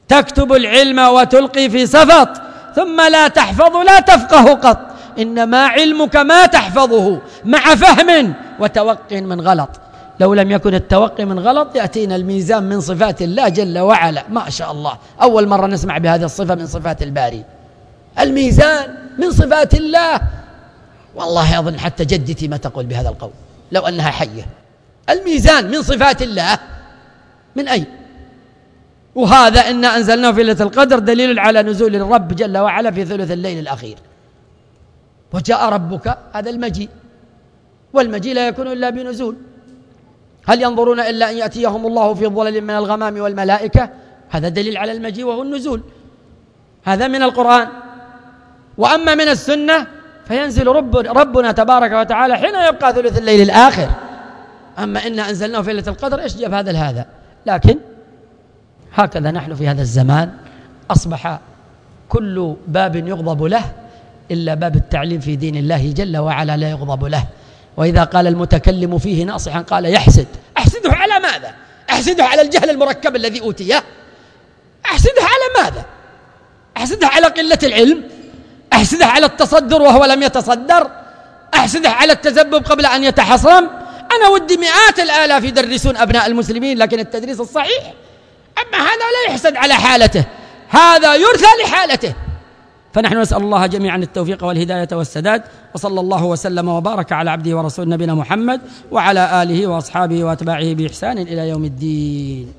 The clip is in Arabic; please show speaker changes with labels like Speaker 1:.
Speaker 1: تكتب العلم وتلقي في سفط ثم لا تحفظ لا تفقه قط، إنما علمك ما تحفظه مع فهم وتوقي من غلط. لو لم يكن التوقي من غلط يأتينا الميزان من صفات الله جل وعلا. ما شاء الله، أول مرة نسمع بهذه الصفة من صفات الباري، الميزان من صفات الله. والله أظن حتى جدتي ما تقول بهذا القول لو أنها حية. الميزان من صفات الله، من أين؟ وهذا إنا أنزلناه في ليلة القدر دليل على نزول الرب جل وعلا في ثلث الليل الأخير. وجاء ربك، هذا المجيء، والمجيء لا يكون إلا بنزول. هل ينظرون إلا أن يأتيهم الله في ظلل من الغمام والملائكة؟ هذا دليل على المجيء وهو النزول، هذا من القرآن. وأما من السنة فينزل ربنا تبارك وتعالى حين يبقى ثلث الليل الآخر. أما إنا أنزلناه في ليلة القدر، إيش جاب هذا لهذا؟ لكن هكذا نحن في هذا الزمان، أصبح كل باب يغضب له إلا باب التعليم في دين الله جل وعلا لا يغضب له. وإذا قال المتكلم فيه ناصحا قال يحسد. أحسده على ماذا؟ أحسده على الجهل المركب الذي أوتيه؟ أحسده على ماذا؟ أحسده على قلة العلم؟ أحسده على التصدر وهو لم يتصدر؟ أحسده على التذبذب قبل أن يتحصرم؟ أنا ودي مئات الآلاف يدرسون أبناء المسلمين لكن التدريس الصحيح. أما هذا لا يحسد على حالته، هذا يرثى لحالته. فنحن نسأل الله جميعا التوفيق والهداية والسداد، وصلى الله وسلم وبارك على عبده ورسول نبينا محمد وعلى آله وأصحابه وأتباعه بإحسان إلى يوم الدين.